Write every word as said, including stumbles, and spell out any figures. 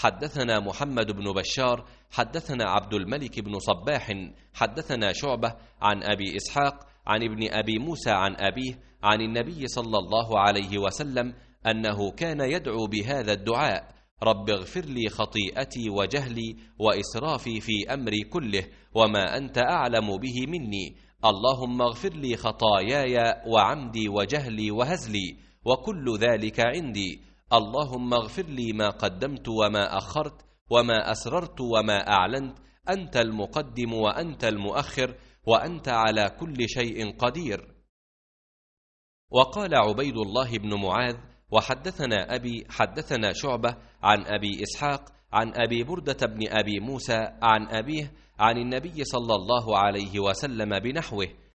حدثنا محمد بن بشار حدثنا عبد الملك بن صباح حدثنا شعبة عن أبي إسحاق عن ابن أبي موسى عن أبيه عن النبي صلى الله عليه وسلم أنه كان يدعو بهذا الدعاء: رب اغفر لي خطيئتي وجهلي وإسرافي في أمري كله وما أنت أعلم به مني، اللهم اغفر لي خطاياي وعمدي وجهلي وهزلي وكل ذلك عندي، اللهم اغفر لي ما قدمت وما أخرت وما أسررت وما أعلنت، أنت المقدم وأنت المؤخر وأنت على كل شيء قدير. وقال عبيد الله بن معاذ: وحدثنا أبي حدثنا شعبة عن أبي إسحاق عن أبي بردة بن أبي موسى عن أبيه عن النبي صلى الله عليه وسلم بنحوه،